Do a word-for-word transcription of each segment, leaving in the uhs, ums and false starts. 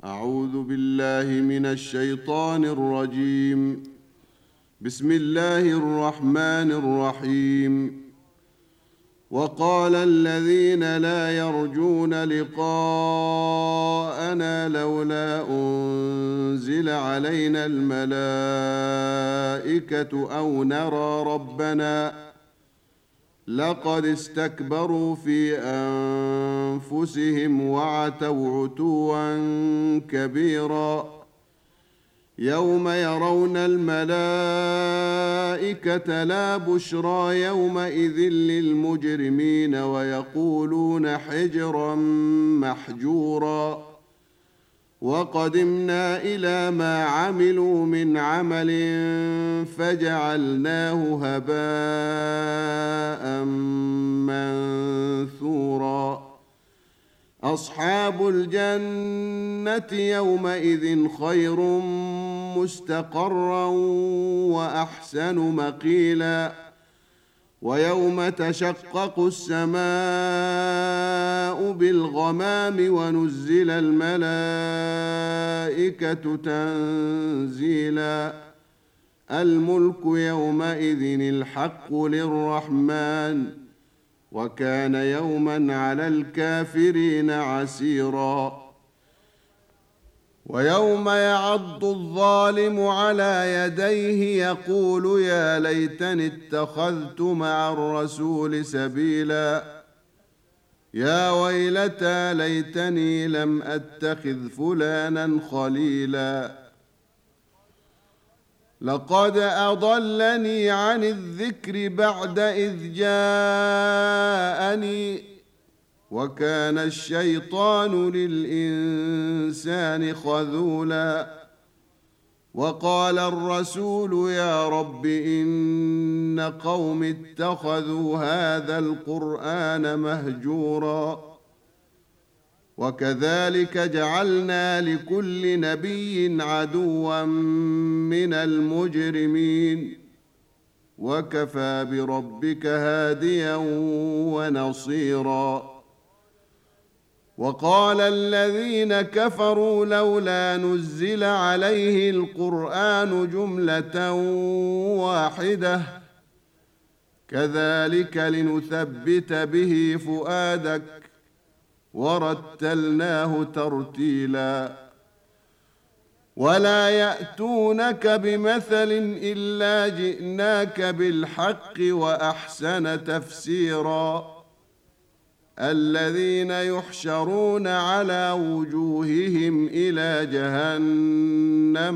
أعوذ بالله من الشيطان الرجيم. بسم الله الرحمن الرحيم. وقال الذين لا يرجون لقاءنا لولا أنزل علينا الملائكة أو نرى ربنا لقد استكبروا في أنفسهم وعتوا عتوا كبيرا يوم يرون الملائكة لا بشرى يومئذ للمجرمين ويقولون حجرا محجورا وقدمنا إلى ما عملوا من عمل فجعلناه هباء منثورا أصحاب الجنة يومئذ خير مستقرا وأحسن مقيلا ويوم تشقق السماء بالغمام ونزل الملائكة تنزيلا الملك يومئذ الحق للرحمن وكان يوما على الكافرين عسيرا ويوم يعض الظالم على يديه يقول يا ليتني اتخذت مع الرسول سبيلا يا ويلتى ليتني لم أتخذ فلانا خليلا لقد أضلني عن الذكر بعد إذ جاءني وكان الشيطان للإنسان خذولا وقال الرسول يا رب إن قوم اتخذوا هذا القرآن مهجورا وكذلك جعلنا لكل نبي عدوا من المجرمين وكفى بربك هاديا ونصيرا وقال الذين كفروا لولا نزل عليه القرآن جملة واحدة كذلك لنثبت به فؤادك ورتلناه ترتيلا ولا يأتونك بمثل إلا جئناك بالحق وأحسن تفسيرا الذين يحشرون على وجوههم إلى جهنم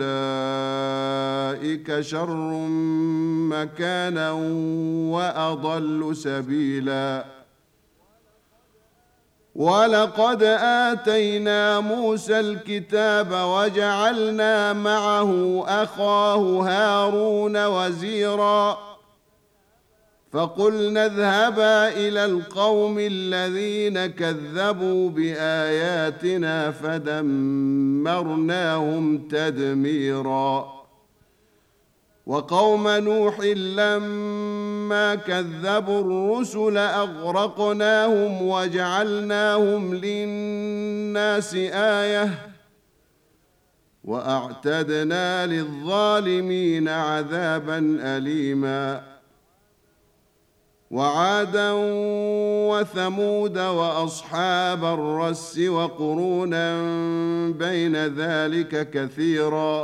أولئك شر مكانا وأضل سبيلا ولقد آتينا موسى الكتاب وجعلنا معه أخاه هارون وزيرا فقلنا اذهبا إلى القوم الذين كذبوا بآياتنا فدمرناهم تدميرا وقوم نوح لما كذبوا الرسل أغرقناهم وجعلناهم للناس آية وأعتدنا للظالمين عذابا أليما وعادا وثمود وأصحاب الرس وقرونا بين ذلك كثيرا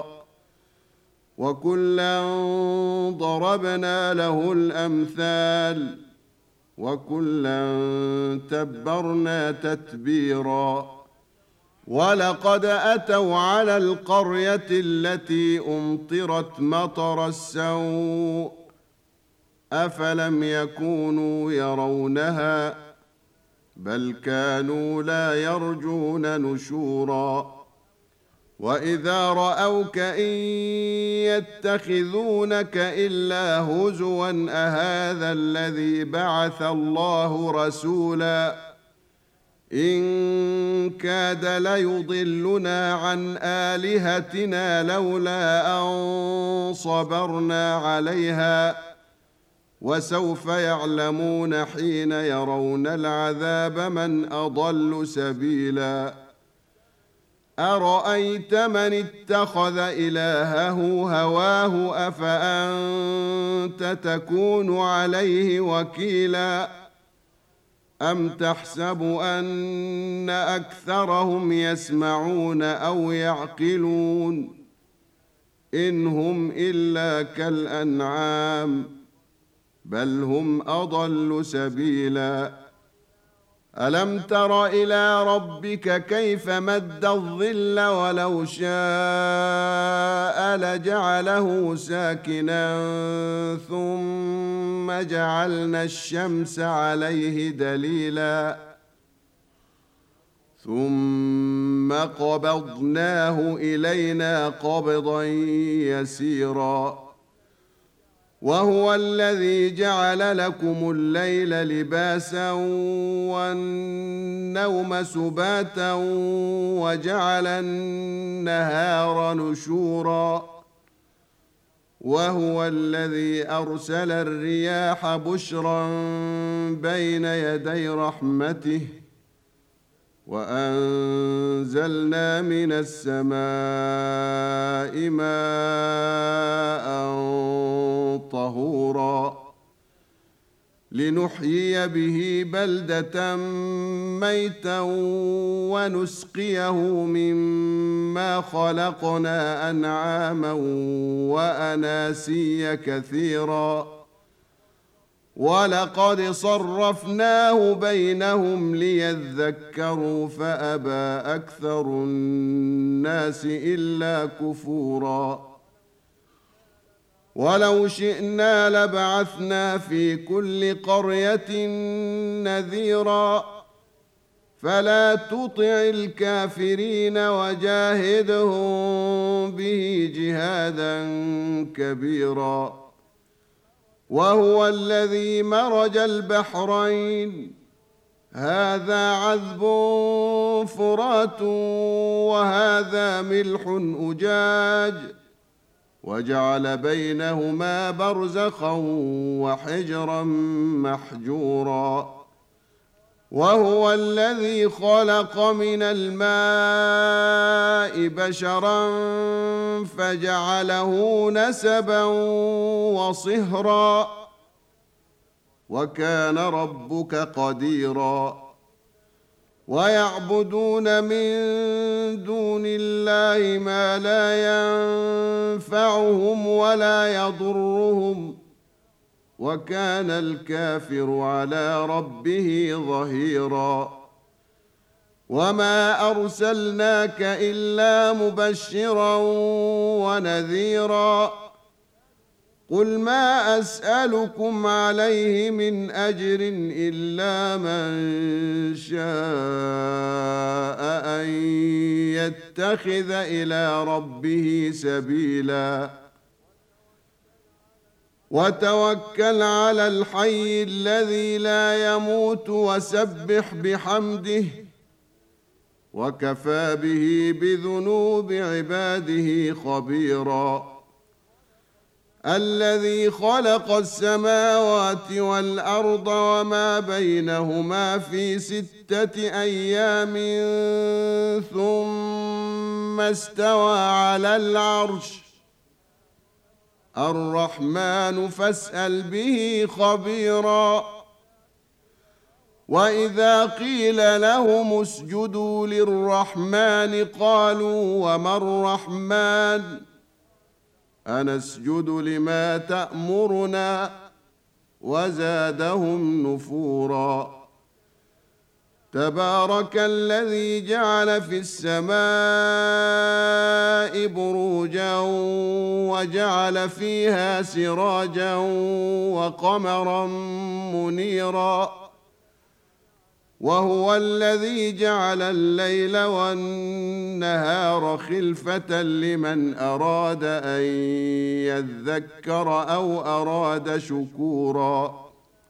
وكلا ضربنا له الأمثال وكلا تبرنا تتبيرا ولقد أتوا على القرية التي أمطرت مطر السوء أفلم يكونوا يرونها بل كانوا لا يرجون نشورا وإذا رأوك إن يتخذونك إلا هزوا أهذا الذي بعث الله رسولا إن كاد ليضلنا عن آلهتنا لولا أن صبرنا عليها وسوف يعلمون حين يرون العذاب من أضل سبيلا أرأيت من اتخذ إلهه هواه أفأنت تكون عليه وكيلا أم تحسب أن أكثرهم يسمعون أو يعقلون إن هم إلا كالأنعام بل هم أضل سبيلا ألم تر إلى ربك كيف مد الظل ولو شاء لجعله ساكنا ثم جعلنا الشمس عليه دليلا ثم قبضناه إلينا قبضا يسيرا وهو الذي جعل لكم الليل لباسا والنوم سباتا وجعل النهار نشورا وهو الذي أرسل الرياح بشرا بين يدي رحمته وأنزلنا من السماء ماء طهورا لنحيي به بلدة ميتا ونسقيه مما خلقنا أنعاما وأناسيا كثيرا ولقد صرفناه بينهم ليذكروا فأبى أكثر الناس إلا كفورا ولو شئنا لبعثنا في كل قرية نذيرا فلا تطع الكافرين وجاهدهم به جهادا كبيرا وهو الذي مرج البحرين هذا عذب فرات وهذا ملح أجاج وجعل بينهما برزخا وحجرا محجورا وهو الذي خلق من الماء بشرا فجعله نسبا وصهرا وكان ربك قديرا ويعبدون من دون الله ما لا ينفعهم ولا يضرهم وكان الكافر على ربه ظهيرا وما أرسلناك إلا مبشرا ونذيرا قل ما أسألكم عليه من أجر إلا من شاء أن يتخذ إلى ربه سبيلا وتوكل على الحي الذي لا يموت وسبح بحمده وكفى به بذنوب عباده خبيرا الذي خلق السماوات والأرض وما بينهما في ستة أيام ثم استوى على العرش الرحمن فاسأل به خبيرا وإذا قيل لهم اسجدوا للرحمن قالوا وما الرحمن أنسجد لما تأمرنا وزادهم نفورا تبارك الذي جعل في السماء بروجا وجعل فيها سراجا وقمرا منيرا وهو الذي جعل الليل والنهار خلفة لمن أراد أن يذكر أو أراد شكورا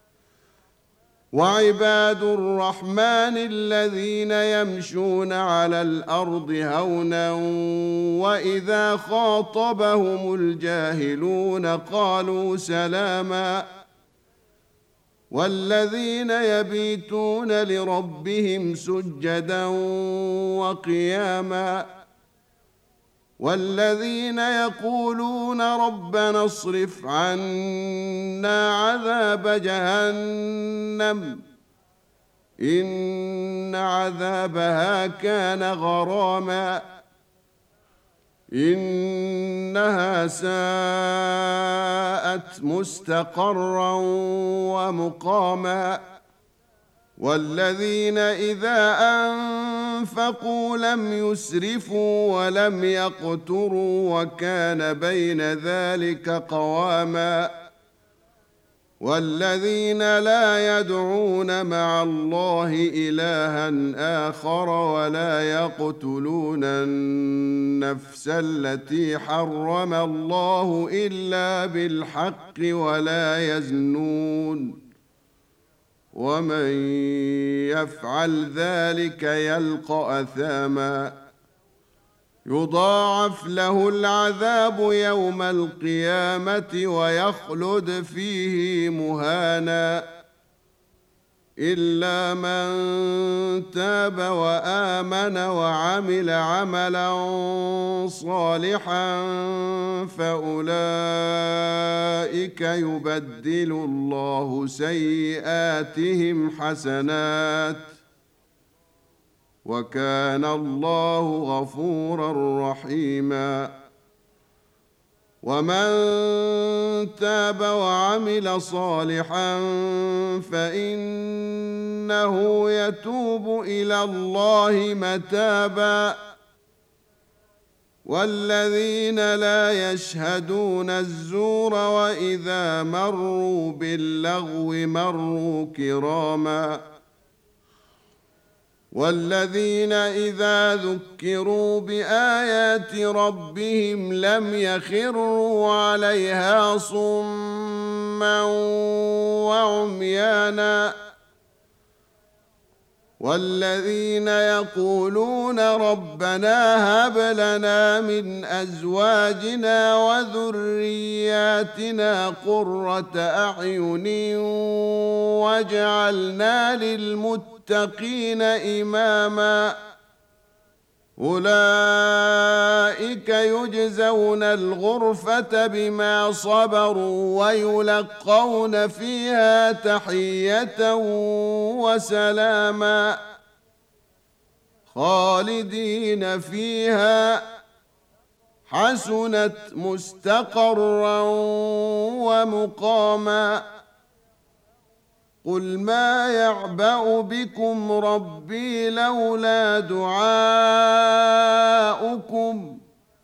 وعباد الرحمن الذين يمشون على الأرض هونا وإذا خاطبهم الجاهلون قالوا سلاما والذين يبيتون لربهم سجدا وقياما والذين يقولون ربنا اصرف عنا عذاب جهنم إن عذابها كان غراما إنها ساءت مستقرا ومقاما والذين إذا أنفقوا لم يسرفوا ولم يقتروا وكان بين ذلك قواما والذين لا يدعون مع الله إلها آخر ولا يقتلون النفس التي حرم الله إلا بالحق ولا يزنون ومن يفعل ذلك يلقى أثاما يضاعف له العذاب يوم القيامة ويخلد فيه مهانا إلا من تاب وآمن وعمل عملا صالحا فأولئك يبدل الله سيئاتهم حسنات وكان الله غفورا رحيما ومن تاب وعمل صالحا فإنه يتوب إلى الله متابا والذين لا يشهدون الزور وإذا مروا باللغو مروا كراما والذين إذا ذكروا بآيات ربهم لم يخروا عليها صما وعميانا والذين يقولون ربنا هب لنا من أزواجنا وذرياتنا قرة أعين واجعلنا للمتقين إماما أولئك يجزون الغرفة بما صبروا ويلقون فيها تحية وسلاما خالدين فيها حسنت مستقرا ومقاما قل ما يعبأ بكم ربي لولا دعاؤكم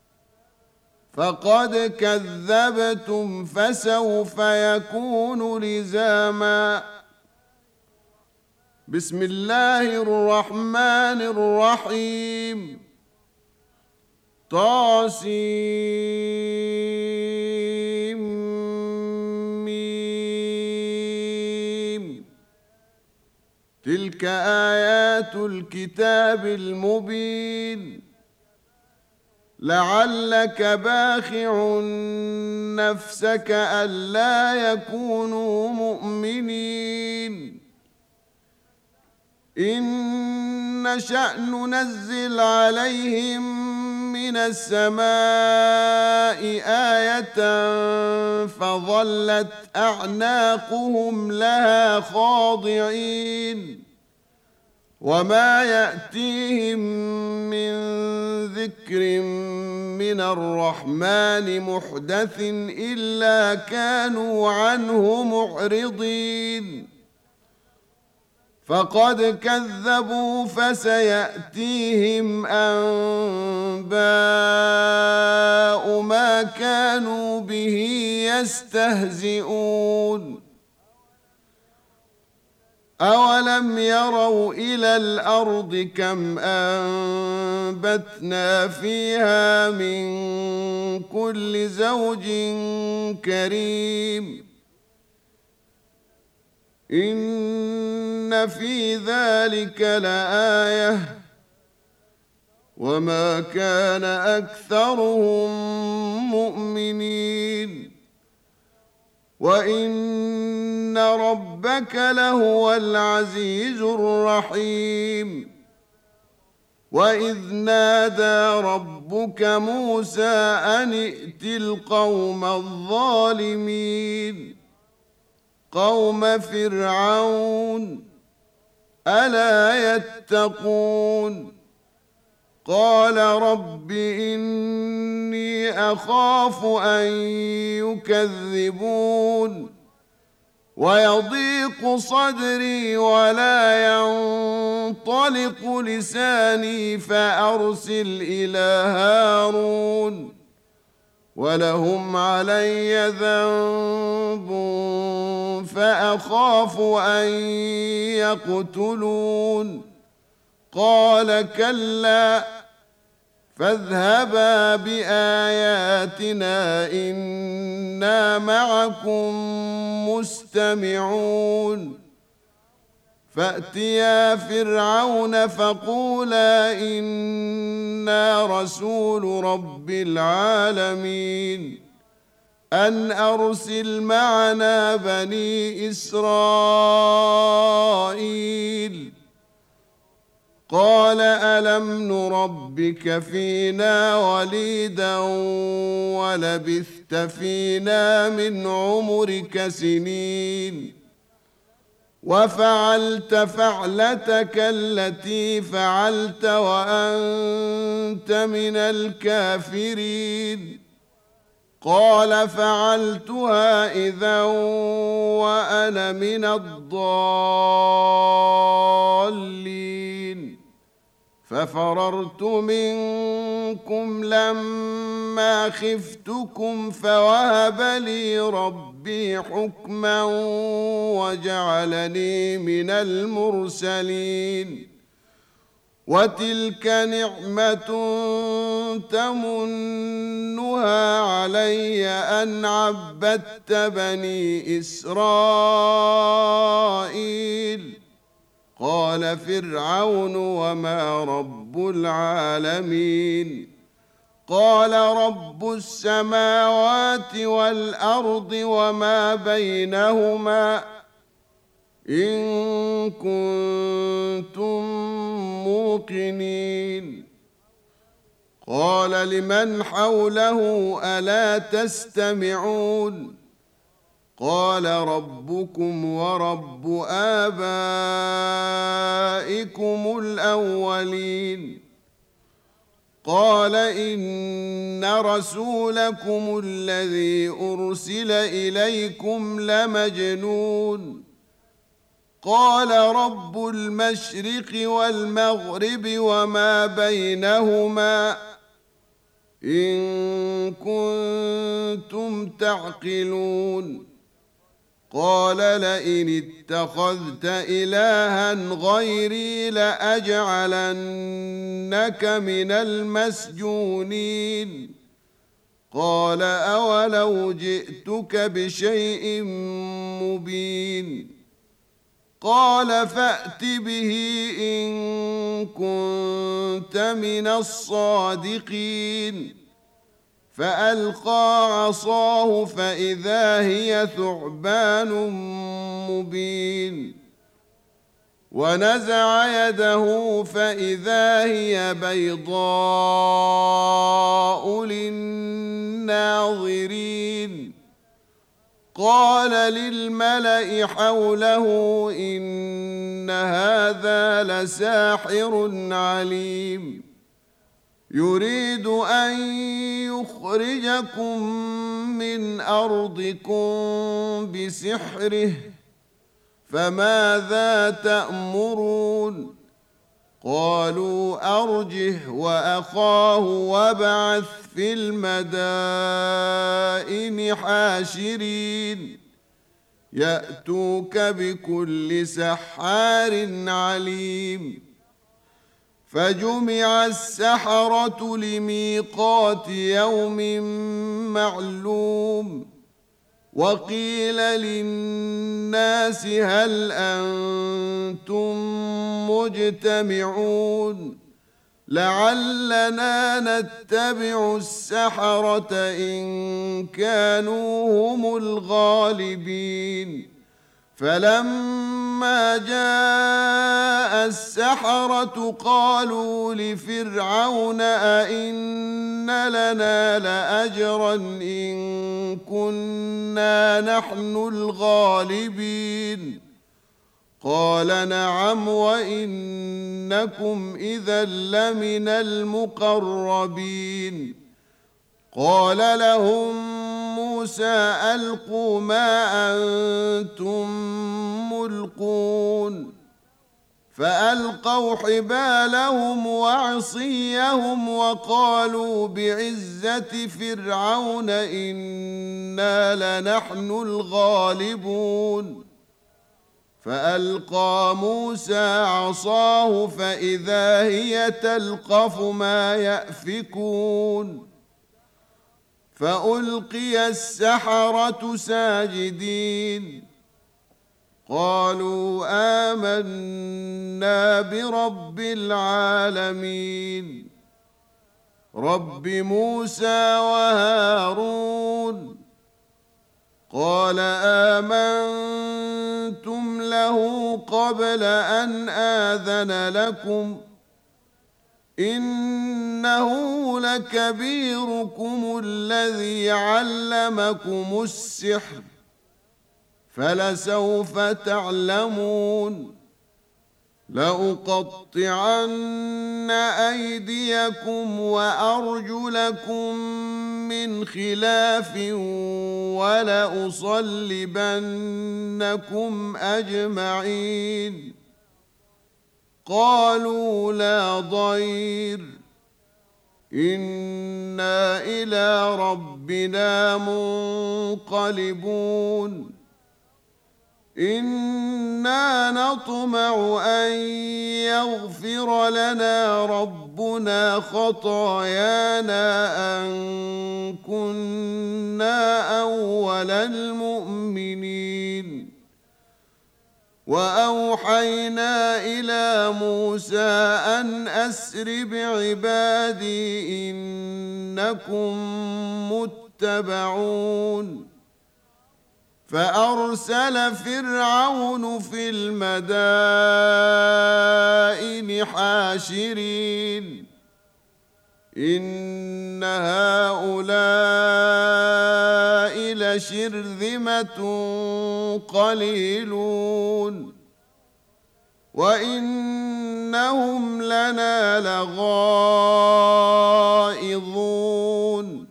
فقد كذبتم فسوف يكون لزاما بسم الله الرحمن الرحيم طاسيم تلك آيات الكتاب المبين لعلك باخع نفسك ألا يكونوا مؤمنين إن نشأ ننزل عليهم من السماء آية فظلت أعناقهم لها خاضعين وما يأتيهم من ذكر من الرحمن محدث إلا كانوا عنه معرضين فقد كذبوا فسيأتيهم أنباء ما كانوا به يستهزئون أولم يروا إلى الأرض كم أنبتنا فيها من كل زوج كريم إن في ذلك لآية وما كان أكثرهم مؤمنين وإن ربك لهو العزيز الرحيم وإذ نادى ربك موسى أن ائت القوم الظالمين قوم فرعون ألا يتقون قال رب إني أخاف أن يكذبون ويضيق صدري ولا ينطلق لساني فأرسل إلى هارون ولهم علي ذنب فأخاف أن يقتلون قال كلا فاذهبا بآياتنا إنا معكم مستمعون فأتيا فرعون فقولا إنا رسول رب العالمين أن أرسل معنا بني إسرائيل قال ألم نربك فينا وليدا ولبثت فينا من عمرك سنين وفعلت فعلتك التي فعلت وأنت من الكافرين قال فعلتها إذا وأنا من الضالين ففررت منكم لما خفتكم فوهب لي ربي حكما وجعلني من المرسلين وتلك نعمة تمنها علي أن عبدت بني إسرائيل قال فرعون وما رب العالمين قال رب السماوات والأرض وما بينهما إن كنتم موقنين قال لمن حوله ألا تستمعون قال ربكم ورب آبائكم الأولين قال إن رسولكم الذي أرسل إليكم لمجنون قال رب المشرق والمغرب وما بينهما إن كنتم تعقلون قال لئن اتخذت إلها غيري لأجعلنك من المسجونين قال أولو جئتك بشيء مبين قال فأت به إن كنت من الصادقين فألقى عصاه فإذا هي ثعبان مبين ونزع يده فإذا هي بيضاء للناظرين قال للملأ حوله إن هذا لساحر عليم يريد أن يخرجكم من أرضكم بسحره فماذا تأمرون قالوا أرجه وأخاه وابعث في المدائن حاشرين يأتوك بكل سحار عليم فجمع السحرة لميقات يوم معلوم وقيل للناس هل أنتم مجتمعون لعلنا نتبع السحرة إن كانوا هم الغالبين فلما جاء السحرة قالوا لفرعون أئن لنا لأجرا إن كنا نحن الغالبين قال نعم وإنكم إذا لمن المقربين قال لهم موسى ألقوا ما أنتم ملقون فألقوا حبالهم وعصيهم وقالوا بعزة فرعون إنا لنحن الغالبون فألقى موسى عصاه فإذا هي تلقف ما يأفكون فألقي السحرة ساجدين قالوا آمنا برب العالمين رب موسى وهارون قال آمنتم له قبل أن آذن لكم إنه لكبيركم الذي علمكم السحر فلسوف تعلمون لأقطعن أيديكم وأرجلكم من خلاف ولأصلبنكم أجمعين قالوا لا ضير إنا إلى ربنا منقلبون إنا نطمع أن يغفر لنا ربنا خطايانا أن كنا أول المؤمنين وأوحينا إلى موسى أن أسر بعبادي إنكم متبعون فأرسل فرعون في المدائن حاشرين إن هؤلاء لشرذمة قليلون وإنهم لنا لغائظون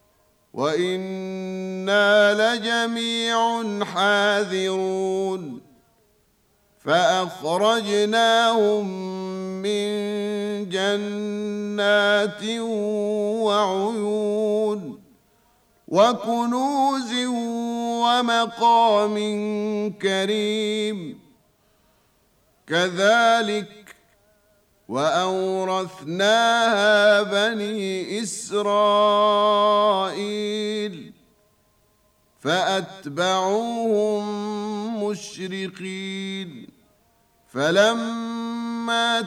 وإنا لجميع حاذرون فأخرجناهم من جنات وعيون وكنوز ومقام كريم كذلك وأورثناها بني إسرائيل فأتبعوهم مشرقين فلما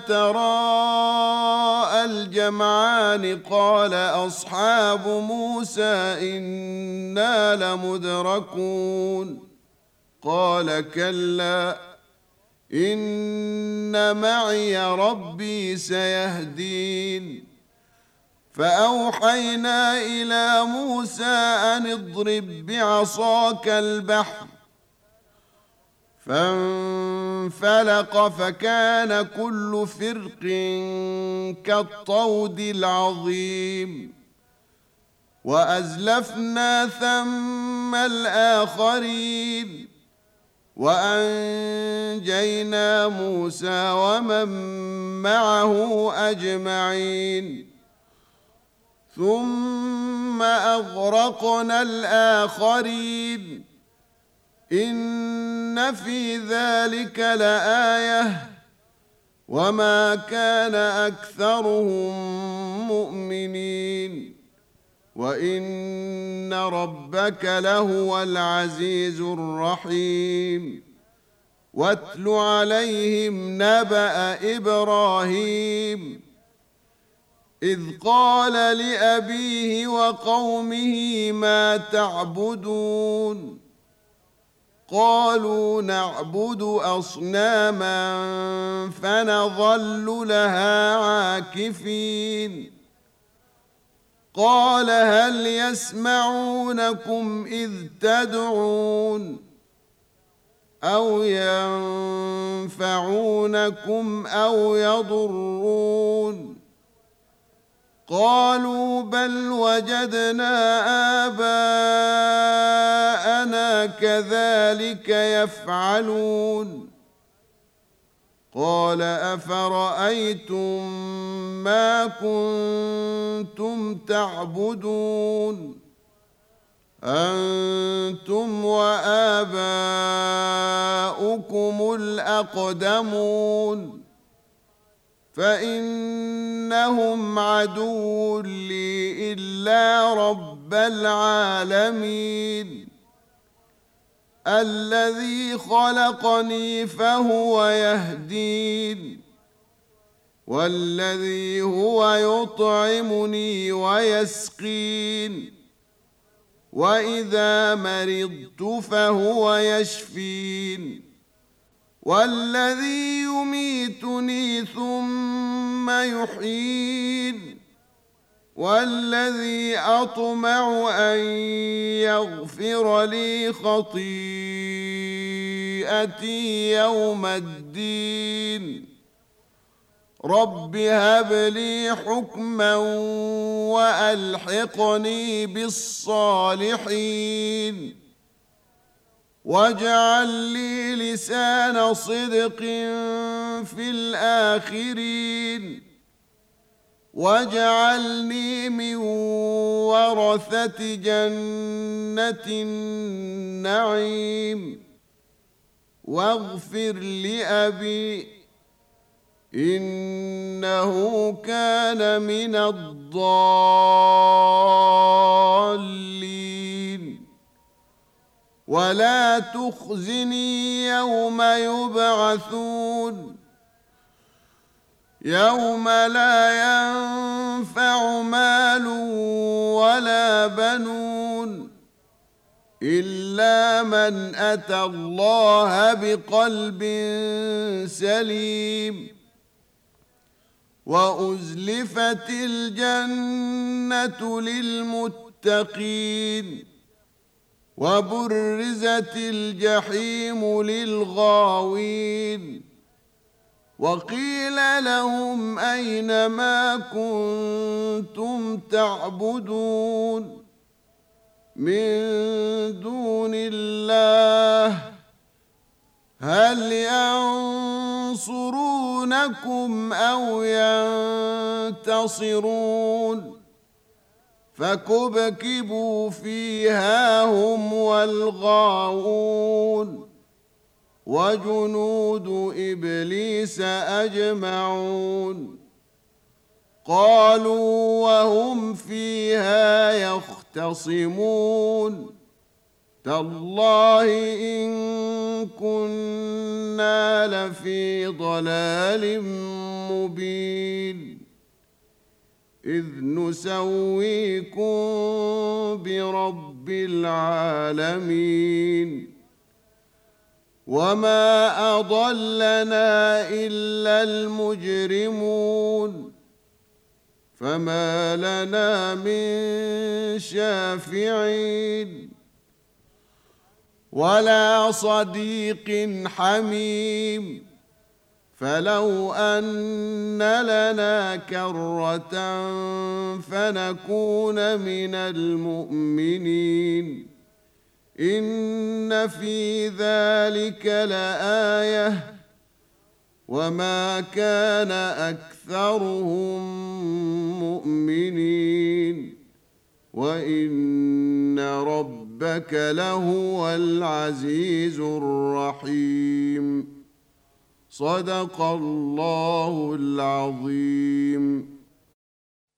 تراءى الجمعان قال أصحاب موسى إنا لمدركون قال كلا إن معي ربي سيهدين فأوحينا إلى موسى أن اضرب بعصاك البحر فانفلق فكان كل فرق كالطود العظيم وأزلفنا ثم الآخرين وأنجينا موسى ومن معه أجمعين ثم أغرقنا الآخرين إن في ذلك لآية وما كان أكثرهم مؤمنين وإن ربك لهو العزيز الرحيم واتل عليهم نبأ إبراهيم إذ قال لأبيه وقومه ما تعبدون قالوا نعبد أصناما فنظل لها عاكفين قال هل يسمعونكم إذ تدعون أو ينفعونكم أو يضرون قالوا بل وجدنا آباءنا كذلك يفعلون قال أفرأيتم ما كنتم تعبدون أنتم وآباؤكم الأقدمون فإنهم عدو لي إلا رب العالمين الذي خلقني فهو يهدين والذي هو يطعمني ويسقين وإذا مرضت فهو يشفين والذي يميتني ثم يحيين والذي أطمع أن يغفر لي خطيئتي يوم الدين رب هب لي حكما وألحقني بالصالحين واجعل لي لسان صدق في الآخرين واجعلني من ورثة جنة النعيم واغفر لأبي إنه كان من الضالين ولا تخزني يوم يبعثون يوم لا ينفع مال ولا بنون إلا من أتى الله بقلب سليم وأزلفت الجنة للمتقين وبرزت الجحيم للغاوين وقيل لهم أين ما كنتم تعبدون من دون الله هل ينصرونكم أو ينتصرون فكبكبوا فيها هم والغاوون وجنود إبليس أجمعون قالوا وهم فيها يختصمون تالله إن كنا لفي ضلال مبين إذ نسويكم برب العالمين وما أضلنا إلا المجرمون فما لنا من شافعين ولا صديق حميم فلو أن لنا كرة فنكون من المؤمنين إن في ذلك لآية وما كان أكثرهم مؤمنين وإن ربك لهو العزيز الرحيم صدق الله العظيم.